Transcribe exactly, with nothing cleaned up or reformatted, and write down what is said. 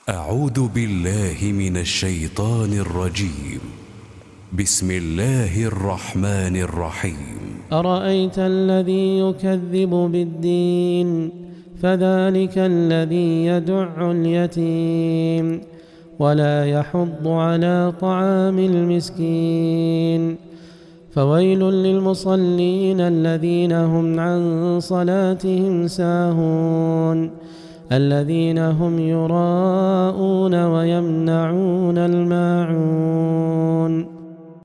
أعوذ بالله من الشيطان الرجيم. بسم الله الرحمن الرحيم. أرأيت الذي يكذب بالدين فذلك الذي يدع اليتيم ولا يحض على طعام المسكين. فويل للمصلين الذين هم عن صلاتهم ساهون الذين هم يراءون ويمنعون الماعون.